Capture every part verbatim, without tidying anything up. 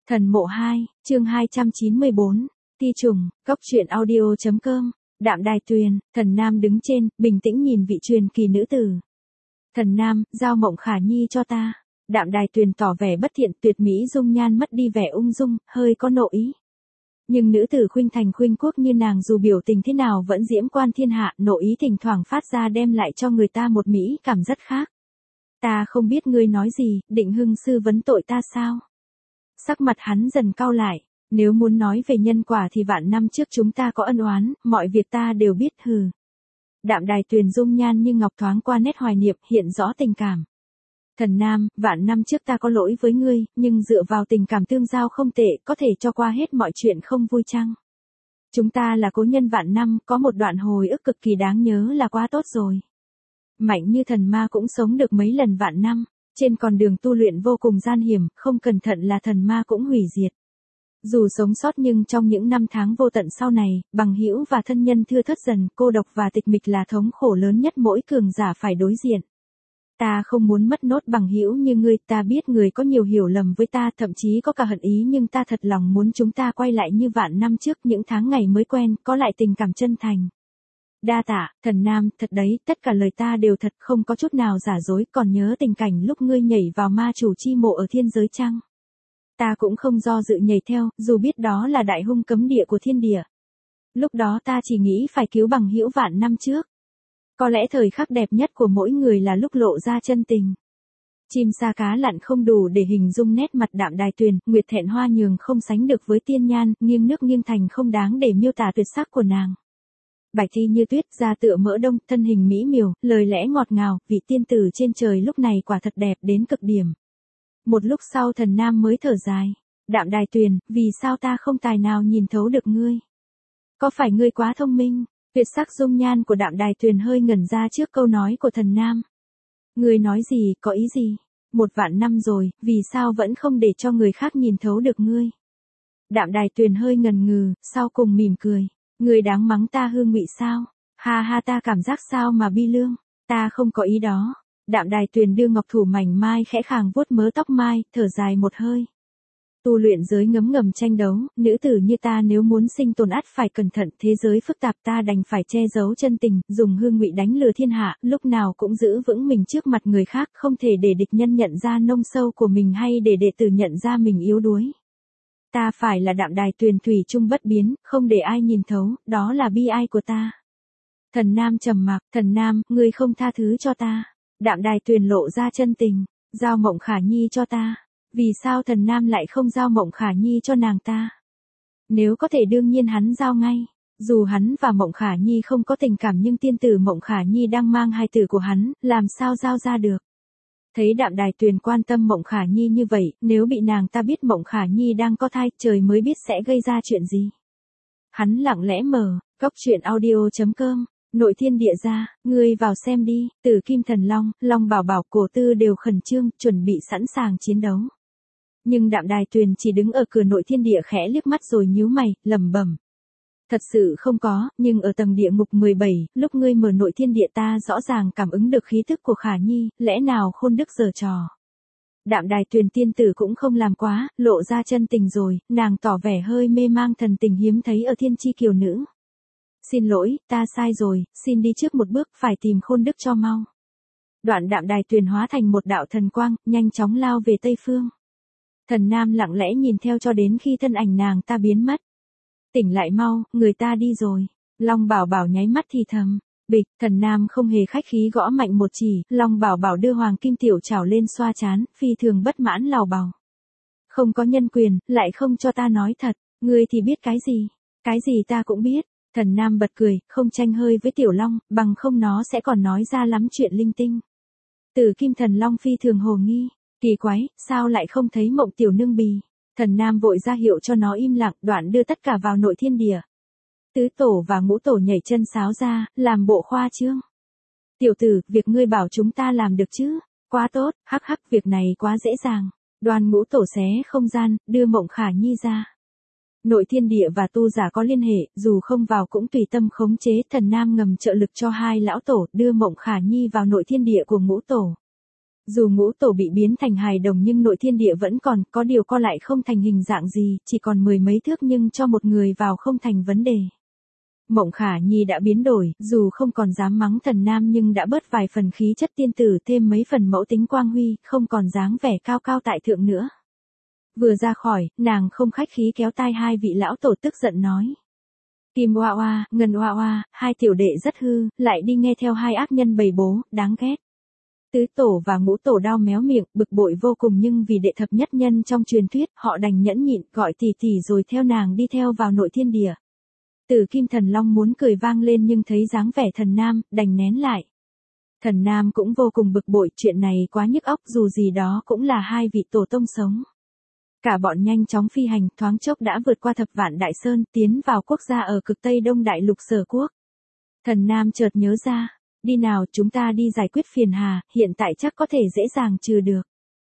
Thần mộ hai, chương hai trăm chín mươi bốn, Ti trùng, cốc truyện audio chấm com, Đạm Đài Tuyền, Thần Nam đứng trên, bình tĩnh nhìn vị truyền kỳ nữ tử. Thần Nam, giao Mộng Khả Nhi cho ta. Đạm Đài Tuyền tỏ vẻ bất thiện, tuyệt mỹ dung nhan mất đi vẻ ung dung, hơi có nộ ý. Nhưng nữ tử khuynh thành khuynh quốc như nàng dù biểu tình thế nào vẫn diễm quan thiên hạ, nộ ý thỉnh thoảng phát ra đem lại cho người ta một mỹ cảm rất khác. Ta không biết ngươi nói gì, định hưng sư vấn tội ta sao? Sắc mặt hắn dần cau lại, nếu muốn nói về nhân quả thì vạn năm trước chúng ta có ân oán, mọi việc ta đều biết hừ. Đạm Đài Tuyền dung nhan như ngọc thoáng qua nét hoài niệm, hiện rõ tình cảm. Thần Nam, vạn năm trước ta có lỗi với ngươi, nhưng dựa vào tình cảm tương giao không tệ, có thể cho qua hết mọi chuyện không vui chăng? Chúng ta là cố nhân vạn năm, có một đoạn hồi ức cực kỳ đáng nhớ là quá tốt rồi. Mạnh như thần ma cũng sống được mấy lần vạn năm, trên con đường tu luyện vô cùng gian hiểm, không cẩn thận là thần ma cũng hủy diệt. Dù sống sót nhưng trong những năm tháng vô tận sau này, bằng hữu và thân nhân thưa thớt dần, cô độc và tịch mịch là thống khổ lớn nhất mỗi cường giả phải đối diện. Ta không muốn mất nốt bằng hữu như ngươi, ta biết người có nhiều hiểu lầm với ta, thậm chí có cả hận ý, nhưng ta thật lòng muốn chúng ta quay lại như vạn năm trước, những tháng ngày mới quen, có lại tình cảm chân thành. Đa tạ, Thần Nam, thật đấy, tất cả lời ta đều thật, không có chút nào giả dối, còn nhớ tình cảnh lúc ngươi nhảy vào ma chủ chi mộ ở thiên giới chăng? Ta cũng không do dự nhảy theo, dù biết đó là đại hung cấm địa của thiên địa. Lúc đó ta chỉ nghĩ phải cứu bằng hữu vạn năm trước. Có lẽ thời khắc đẹp nhất của mỗi người là lúc lộ ra chân tình. Chim sa cá lặn không đủ để hình dung nét mặt Đạm Đài Tuyền, nguyệt thẹn hoa nhường không sánh được với tiên nhan, nghiêng nước nghiêng thành không đáng để miêu tả tuyệt sắc của nàng. Bạch thi như tuyết, da tựa mỡ đông, thân hình mỹ miều, lời lẽ ngọt ngào, vị tiên tử trên trời lúc này quả thật đẹp đến cực điểm. Một lúc sau Thần Nam mới thở dài. Đạm Đài Tuyền, vì sao ta không tài nào nhìn thấu được ngươi? Có phải ngươi quá thông minh? Tuyệt sắc dung nhan của Đạm Đài Tuyền hơi ngẩn ra trước câu nói của Thần Nam. Ngươi nói gì, có ý gì? Một vạn năm rồi, vì sao vẫn không để cho người khác nhìn thấu được ngươi? Đạm Đài Tuyền hơi ngần ngừ, sau cùng mỉm cười. Ngươi đáng mắng ta hư ngụy sao? Ha ha, ta cảm giác sao mà bi lương? Ta không có ý đó. Đạm Đài Tuyền đưa ngọc thủ mảnh mai khẽ khàng vuốt mớ tóc mai, thở dài một hơi. Tu luyện giới ngấm ngầm tranh đấu, nữ tử như ta nếu muốn sinh tồn ắt phải cẩn thận, thế giới phức tạp ta đành phải che giấu chân tình, dùng hương ngụy đánh lừa thiên hạ, lúc nào cũng giữ vững mình trước mặt người khác, không thể để địch nhân nhận ra nông sâu của mình hay để đệ tử nhận ra mình yếu đuối. Ta phải là Đạm Đài Tuyền thủy chung bất biến, không để ai nhìn thấu, đó là bi ai của ta. Thần Nam trầm mặc, Thần Nam, ngươi không tha thứ cho ta. Đạm Đài Tuyền lộ ra chân tình, giao Mộng Khả Nhi cho ta. Vì sao Thần Nam lại không giao Mộng Khả Nhi cho nàng ta? Nếu có thể đương nhiên hắn giao ngay. Dù hắn và Mộng Khả Nhi không có tình cảm nhưng tiên tử Mộng Khả Nhi đang mang hài tử của hắn, làm sao giao ra được? Thấy Đạm Đài Tuyền quan tâm Mộng Khả Nhi như vậy, nếu bị nàng ta biết Mộng Khả Nhi đang có thai, trời mới biết sẽ gây ra chuyện gì. Hắn lặng lẽ mở, cốc truyện audio chấm com. Nội thiên địa ra, ngươi vào xem đi, Tử Kim Thần Long, Long Bảo Bảo, Cổ Tư đều khẩn trương, chuẩn bị sẵn sàng chiến đấu. Nhưng Đạm Đài Tuyền chỉ đứng ở cửa nội thiên địa khẽ liếc mắt rồi nhíu mày, lẩm bẩm. Thật sự không có, nhưng ở tầng địa ngục mười bảy, lúc ngươi mở nội thiên địa ta rõ ràng cảm ứng được khí thức của Khả Nhi, lẽ nào khôn đức giở trò. Đạm Đài Tuyền tiên tử cũng không làm quá, lộ ra chân tình rồi, nàng tỏ vẻ hơi mê mang thần tình hiếm thấy ở thiên chi kiều nữ. Xin lỗi, ta sai rồi, xin đi trước một bước, phải tìm khôn đức cho mau. Đoạn Đạm Đài Tuyền hóa thành một đạo thần quang, nhanh chóng lao về tây phương. Thần Nam lặng lẽ nhìn theo cho đến khi thân ảnh nàng ta biến mất. Tỉnh lại mau, người ta đi rồi. Long Bảo Bảo nháy mắt thì thầm. Bịch, Thần Nam không hề khách khí gõ mạnh một chỉ, Long Bảo Bảo đưa hoàng kim tiểu trảo lên xoa chán, phi thường bất mãn lào bào. Không có nhân quyền, lại không cho ta nói thật, ngươi thì biết cái gì? Cái gì ta cũng biết. Thần Nam bật cười, không tranh hơi với Tiểu Long, bằng không nó sẽ còn nói ra lắm chuyện linh tinh. Tử Kim Thần Long phi thường hồ nghi, kỳ quái, sao lại không thấy Mộng tiểu nương bì? Thần Nam vội ra hiệu cho nó im lặng, đoạn đưa tất cả vào nội thiên địa. Tứ tổ và ngũ tổ nhảy chân sáo ra, làm bộ khoa trương. Tiểu tử, việc ngươi bảo chúng ta làm được chứ? Quá tốt, hắc hắc, việc này quá dễ dàng. Đoàn ngũ tổ xé không gian, đưa Mộng Khả Nhi ra. Nội thiên địa và tu giả có liên hệ, dù không vào cũng tùy tâm khống chế, Thần Nam ngầm trợ lực cho hai lão tổ, đưa Mộng Khả Nhi vào nội thiên địa của ngũ tổ. Dù ngũ tổ bị biến thành hài đồng nhưng nội thiên địa vẫn còn, có điều co lại không thành hình dạng gì, chỉ còn mười mấy thước nhưng cho một người vào không thành vấn đề. Mộng Khả Nhi đã biến đổi, dù không còn dám mắng Thần Nam nhưng đã bớt vài phần khí chất tiên tử, thêm mấy phần mẫu tính quang huy, không còn dáng vẻ cao cao tại thượng nữa. Vừa ra khỏi, nàng không khách khí kéo tai hai vị lão tổ tức giận nói. Kim Oa Oa, Ngân Oa Oa, hai tiểu đệ rất hư, lại đi nghe theo hai ác nhân bầy bố, đáng ghét. Tứ tổ và ngũ tổ đau méo miệng, bực bội vô cùng nhưng vì đệ thập nhất nhân trong truyền thuyết, họ đành nhẫn nhịn, gọi tỷ tỷ rồi theo nàng đi theo vào nội thiên địa. Tử Kim Thần Long muốn cười vang lên nhưng thấy dáng vẻ Thần Nam, đành nén lại. Thần Nam cũng vô cùng bực bội, chuyện này quá nhức óc, dù gì đó cũng là hai vị tổ tông sống. Cả bọn nhanh chóng phi hành, thoáng chốc đã vượt qua thập vạn đại sơn, tiến vào quốc gia ở cực Tây Đông Đại Lục Sở Quốc. Thần Nam chợt nhớ ra, đi nào, chúng ta đi giải quyết phiền hà, hiện tại chắc có thể dễ dàng trừ được.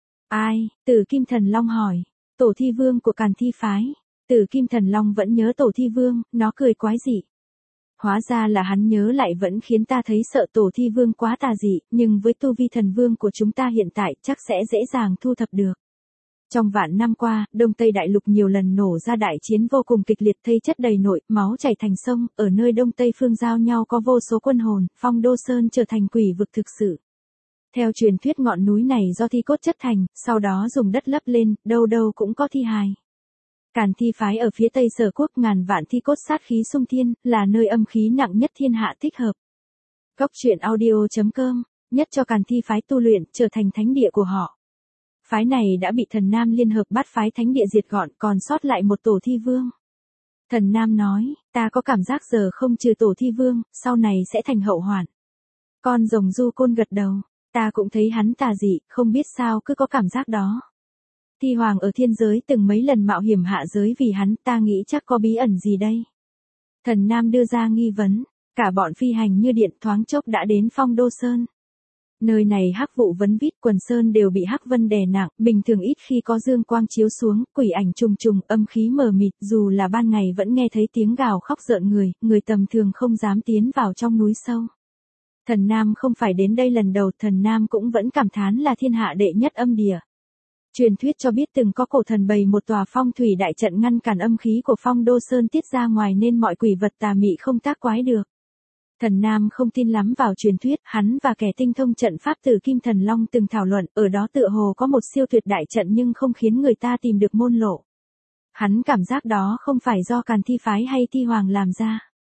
Ai? Tử Kim Thần Long hỏi. Tổ Thi Vương của Càn Thi Phái. Tử Kim Thần Long vẫn nhớ Tổ Thi Vương, nó cười quái dị. Hóa ra là hắn nhớ lại vẫn khiến ta thấy sợ Tổ Thi Vương quá tà dị, nhưng với tu vi thần vương của chúng ta hiện tại chắc sẽ dễ dàng thu thập được. Trong vạn năm qua, Đông Tây Đại Lục nhiều lần nổ ra đại chiến vô cùng kịch liệt, thây chất đầy nội, máu chảy thành sông, ở nơi Đông Tây phương giao nhau có vô số quân hồn, Phong Đô Sơn trở thành quỷ vực thực sự. Theo truyền thuyết ngọn núi này do thi cốt chất thành, sau đó dùng đất lấp lên, đâu đâu cũng có thi hài. Càn Thi Phái ở phía Tây Sở Quốc, ngàn vạn thi cốt sát khí xung thiên, là nơi âm khí nặng nhất thiên hạ, thích hợp. Cốc truyện audio chấm com, nhất cho Càn Thi Phái tu luyện, trở thành thánh địa của họ. Phái này đã bị Thần Nam liên hợp bắt phái thánh địa diệt gọn, còn sót lại một tổ thi vương. Thần Nam nói, ta có cảm giác giờ không trừ tổ thi vương, sau này sẽ thành hậu hoạn. Con rồng Du Côn gật đầu, ta cũng thấy hắn tà dị, không biết sao cứ có cảm giác đó. Thi Hoàng ở thiên giới từng mấy lần mạo hiểm hạ giới vì hắn, ta nghĩ chắc có bí ẩn gì đây. Thần Nam đưa ra nghi vấn, cả bọn phi hành như điện, thoáng chốc đã đến Phong Đô Sơn. Nơi này hắc vụ vấn vít, quần sơn đều bị hắc vân đè nặng, bình thường ít khi có dương quang chiếu xuống, quỷ ảnh trùng trùng, âm khí mờ mịt, dù là ban ngày vẫn nghe thấy tiếng gào khóc rợn người, người tầm thường không dám tiến vào trong núi sâu. Thần Nam không phải đến đây lần đầu, Thần Nam cũng vẫn cảm thán là thiên hạ đệ nhất âm địa. Truyền thuyết cho biết từng có cổ thần bày một tòa phong thủy đại trận ngăn cản âm khí của Phong Đô Sơn tiết ra ngoài nên mọi quỷ vật tà mị không tác quái được. Thần Nam không tin lắm vào truyền thuyết, hắn và kẻ tinh thông trận pháp Tử Kim Thần Long từng thảo luận, ở đó tựa hồ có một siêu tuyệt đại trận nhưng không khiến người ta tìm được môn lộ. Hắn cảm giác đó không phải do Càn Thi Phái hay Thi Hoàng làm ra.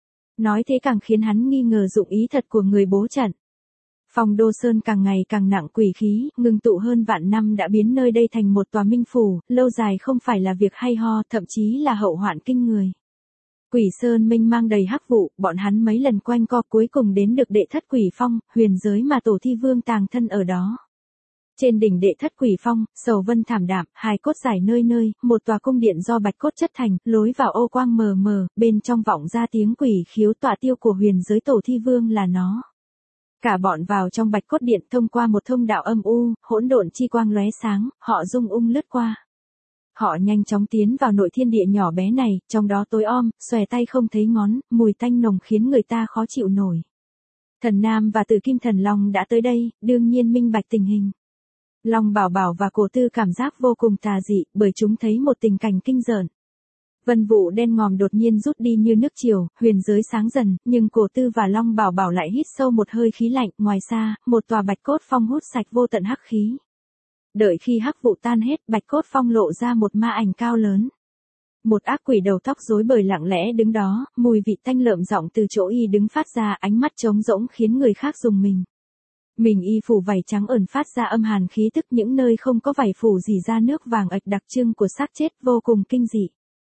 Nói thế càng khiến hắn nghi ngờ dụng ý thật của người bố trận. Phong Đô Sơn càng ngày càng nặng quỷ khí, ngưng tụ hơn vạn năm đã biến nơi đây thành một tòa minh phủ, lâu dài không phải là việc hay ho, thậm chí là hậu hoạn kinh người. Quỷ Sơn mênh mang đầy hắc vụ, bọn hắn mấy lần quanh co cuối cùng đến được đệ thất quỷ phong, huyền giới mà tổ thi vương tàng thân ở đó. Trên đỉnh đệ thất quỷ phong, sầu vân thảm đạm, hài cốt rải nơi nơi, một tòa cung điện do bạch cốt chất thành, lối vào ô quang mờ mờ, bên trong vọng ra tiếng quỷ khiếu tọa tiêu của huyền giới tổ thi vương là nó. Cả bọn vào trong bạch cốt điện thông qua một thông đạo âm u, hỗn độn chi quang lóe sáng, họ dung ung lướt qua. Họ nhanh chóng tiến vào nội thiên địa nhỏ bé này, trong đó tối om, xòe tay không thấy ngón, mùi tanh nồng khiến người ta khó chịu nổi. Thần Nam và Tử Kim Thần Long đã tới đây, đương nhiên minh bạch tình hình. Long Bảo Bảo và Cổ Tư cảm giác vô cùng tà dị, bởi chúng thấy một tình cảnh kinh rợn. Vân vụ đen ngòm đột nhiên rút đi như nước chiều, huyền giới sáng dần, nhưng Cổ Tư và Long Bảo Bảo lại hít sâu một hơi khí lạnh, ngoài xa, một tòa bạch cốt phong hút sạch vô tận hắc khí. Đợi khi hắc vụ tan hết, bạch cốt phong lộ ra một ma ảnh cao lớn. Một ác quỷ đầu tóc rối bời lặng lẽ đứng đó, mùi vị tanh lợm giọng từ chỗ y đứng phát ra, ánh mắt trống rỗng khiến người khác rùng mình. Mình y phủ vảy trắng ẩn phát ra âm hàn khí tức, những nơi không có vảy phủ dì ra nước vàng ạch đặc trưng của xác chết, vô cùng kinh dị.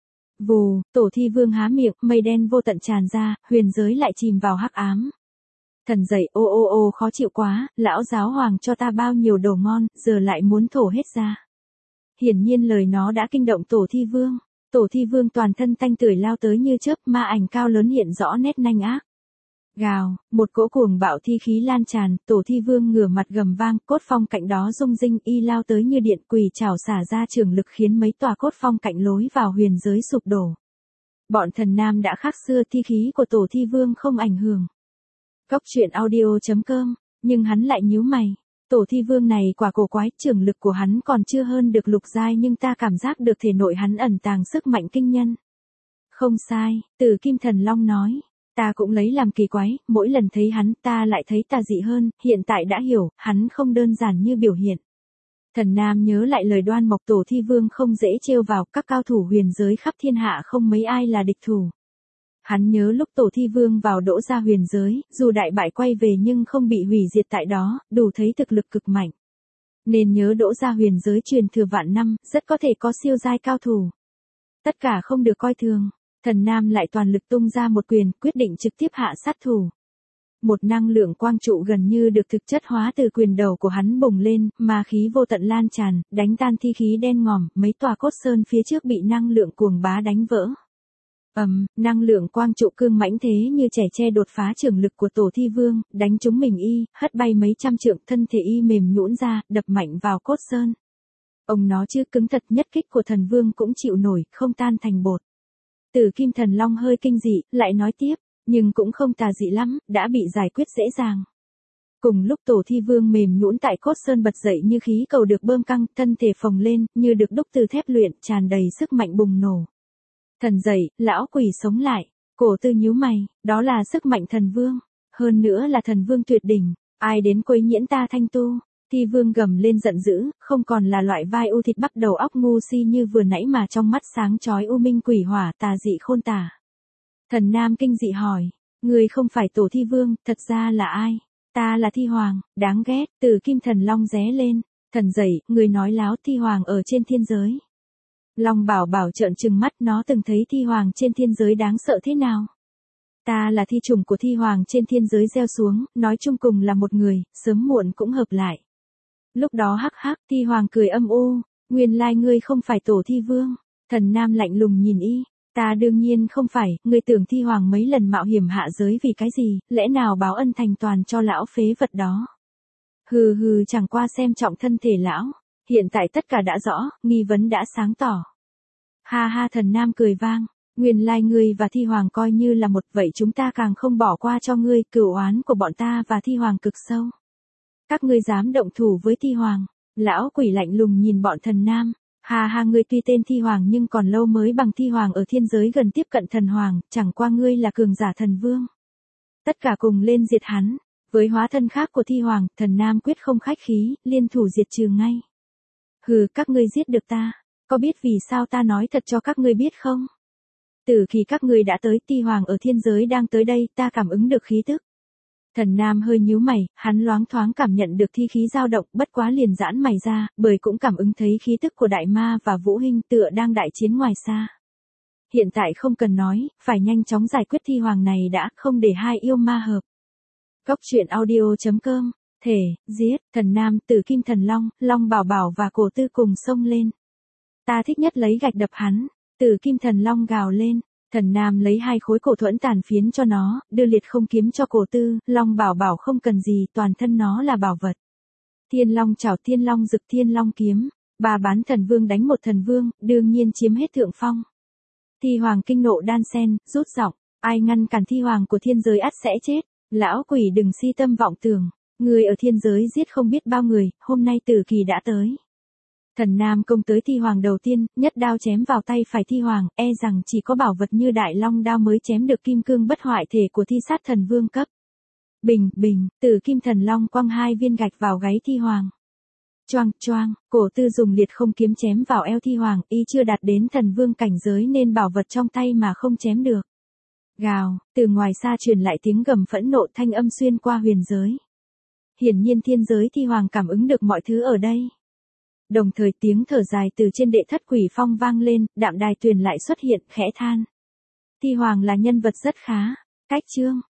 Vù, tổ thi vương há miệng, mây đen vô tận tràn ra, huyền giới lại chìm vào hắc ám. Thần dậy, ô ô ô khó chịu quá, lão giáo hoàng cho ta bao nhiêu đồ ngon, giờ lại muốn thổ hết ra. Hiển nhiên lời nó đã kinh động tổ thi vương. Tổ thi vương toàn thân tanh tưởi lao tới như chớp, ma ảnh cao lớn hiện rõ nét nanh ác. Gào, một cỗ cuồng bạo thi khí lan tràn, tổ thi vương ngửa mặt gầm vang, cốt phong cạnh đó rung rinh, y lao tới như điện, quỷ trảo xả ra trường lực khiến mấy tòa cốt phong cạnh lối vào huyền giới sụp đổ. Bọn Thần Nam đã khác xưa, thi khí của tổ thi vương không ảnh hưởng. Cốc truyện audio chấm com, nhưng hắn lại nhíu mày. Tổ thi vương này quả cổ quái, trưởng lực của hắn còn chưa hơn được lục giai nhưng ta cảm giác được thể nội hắn ẩn tàng sức mạnh kinh nhân. Không sai, Tử Kim Thần Long nói. Ta cũng lấy làm kỳ quái, mỗi lần thấy hắn ta lại thấy tà dị hơn, hiện tại đã hiểu, hắn không đơn giản như biểu hiện. Thần Nam nhớ lại lời Đoan Mộc Tổ thi vương không dễ trêu vào, các cao thủ huyền giới khắp thiên hạ không mấy ai là địch thủ. Hắn nhớ lúc Tổ thi vương vào đỗ ra huyền giới, dù đại bại quay về nhưng không bị hủy diệt tại đó, đủ thấy thực lực cực mạnh. Nên nhớ đỗ ra huyền giới truyền thừa vạn năm, rất có thể có siêu giai cao thủ. Tất cả không được coi thường. Thần Nam lại toàn lực tung ra một quyền, quyết định trực tiếp hạ sát thủ. Một năng lượng quang trụ gần như được thực chất hóa từ quyền đầu của hắn bùng lên, ma khí vô tận lan tràn, đánh tan thi khí đen ngòm, mấy tòa cốt sơn phía trước bị năng lượng cuồng bá đánh vỡ. Ầm, um, năng lượng quang trụ cương mãnh thế như trẻ tre đột phá trường lực của Tổ thi vương, đánh trúng mình y, hất bay mấy trăm trượng, thân thể y mềm nhũn ra, đập mạnh vào cốt sơn. Ông nó chứ cứng thật, nhất kích của thần vương cũng chịu nổi, không tan thành bột. Tử Kim Thần Long hơi kinh dị, lại nói tiếp, nhưng cũng không tà dị lắm, đã bị giải quyết dễ dàng. Cùng lúc Tổ thi vương mềm nhũn tại cốt sơn bật dậy như khí cầu được bơm căng, thân thể phồng lên, như được đúc từ thép luyện, tràn đầy sức mạnh bùng nổ. Thần dậy, lão quỷ sống lại, Cổ Tư nhíu mày, đó là sức mạnh thần vương, hơn nữa là thần vương tuyệt đỉnh, ai đến quấy nhiễu ta thanh tu. Thi vương gầm lên giận dữ, không còn là loại vai u thịt bắp đầu óc ngu si như vừa nãy mà trong mắt sáng chói u minh quỷ hỏa tà dị khôn tả. Thần Nam kinh dị hỏi, người không phải Tổ thi vương, thật ra là ai? Ta là Thi Hoàng, đáng ghét. Tử Kim Thần Long ré lên, thần dậy, người nói láo. Thi Hoàng ở trên thiên giới. Long Bảo Bảo trợn trừng mắt, nó từng thấy Thi Hoàng trên thiên giới đáng sợ thế nào. Ta là thi trùng của Thi Hoàng trên thiên giới gieo xuống, nói chung cùng là một người, sớm muộn cũng hợp lại. Lúc đó hắc hắc, Thi Hoàng cười âm u, nguyên lai ngươi không phải Tổ thi vương. Thần Nam lạnh lùng nhìn y, ta đương nhiên không phải, ngươi tưởng Thi Hoàng mấy lần mạo hiểm hạ giới vì cái gì, lẽ nào báo ân thành toàn cho lão phế vật đó. Hừ hừ, chẳng qua xem trọng thân thể lão, hiện tại tất cả đã rõ, nghi vấn đã sáng tỏ. Ha ha, Thần Nam cười vang, nguyên lai ngươi và Thi Hoàng coi như là một, vậy chúng ta càng không bỏ qua cho ngươi, cửu oán của bọn ta và Thi Hoàng cực sâu. Các ngươi dám động thủ với Thi Hoàng? Lão quỷ lạnh lùng nhìn bọn Thần Nam. Ha ha, ngươi tuy tên Thi Hoàng nhưng còn lâu mới bằng Thi Hoàng ở thiên giới gần tiếp cận thần hoàng, chẳng qua ngươi là cường giả thần vương. Tất cả cùng lên diệt hắn. Với hóa thân khác của Thi Hoàng, Thần Nam quyết không khách khí, liên thủ diệt trừ ngay. Hừ, các ngươi giết được ta, có biết vì sao ta nói thật cho các ngươi biết không? Từ khi các ngươi đã tới, Thi Hoàng ở thiên giới đang tới đây, ta cảm ứng được khí tức. Thần Nam hơi nhíu mày, hắn loáng thoáng cảm nhận được thi khí dao động, bất quá liền giãn mày ra, bởi cũng cảm ứng thấy khí tức của Đại Ma và Vũ Hinh tựa đang đại chiến ngoài xa. Hiện tại không cần nói, phải nhanh chóng giải quyết Thi Hoàng này đã, không để hai yêu ma hợp. Cốc truyện audio chấm com, thể, giết, Thần Nam, Tử Kim Thần Long, Long Bảo Bảo và Cổ Tư cùng xông lên. Ta thích nhất lấy gạch đập hắn. Tử Kim Thần Long gào lên. Thần Nam lấy hai khối cổ thuẫn tàn phiến cho nó, đưa liệt không kiếm cho Cổ Tư. Long Bảo Bảo không cần gì, toàn thân nó là bảo vật. Thiên Long chảo, Thiên Long rực, Thiên Long kiếm. Ba bán thần vương đánh một thần vương, đương nhiên chiếm hết thượng phong. Thi Hoàng kinh nộ đan sen, rút giọng, ai ngăn cản Thi Hoàng của thiên giới ắt sẽ chết. Lão quỷ đừng si tâm vọng tưởng, người ở thiên giới giết không biết bao người, hôm nay tử kỳ đã tới. Thần Nam công tới Thi Hoàng đầu tiên, nhất đao chém vào tay phải Thi Hoàng, e rằng chỉ có bảo vật như Đại Long đao mới chém được kim cương bất hoại thể của Thi Sát Thần Vương cấp. Bình, bình, Tử Kim Thần Long quăng hai viên gạch vào gáy Thi Hoàng. Choang, choang, Cổ Tư dùng liệt không kiếm chém vào eo Thi Hoàng, y chưa đạt đến thần vương cảnh giới nên bảo vật trong tay mà không chém được. Gào, từ ngoài xa truyền lại tiếng gầm phẫn nộ, thanh âm xuyên qua huyền giới. Hiển nhiên thiên giới Thi Hoàng cảm ứng được mọi thứ ở đây. Đồng thời tiếng thở dài từ trên đệ thất quỷ phong vang lên, Đạm Đài Tuyền lại xuất hiện, khẽ than. Thi Hoàng là nhân vật rất khá. Cách chương.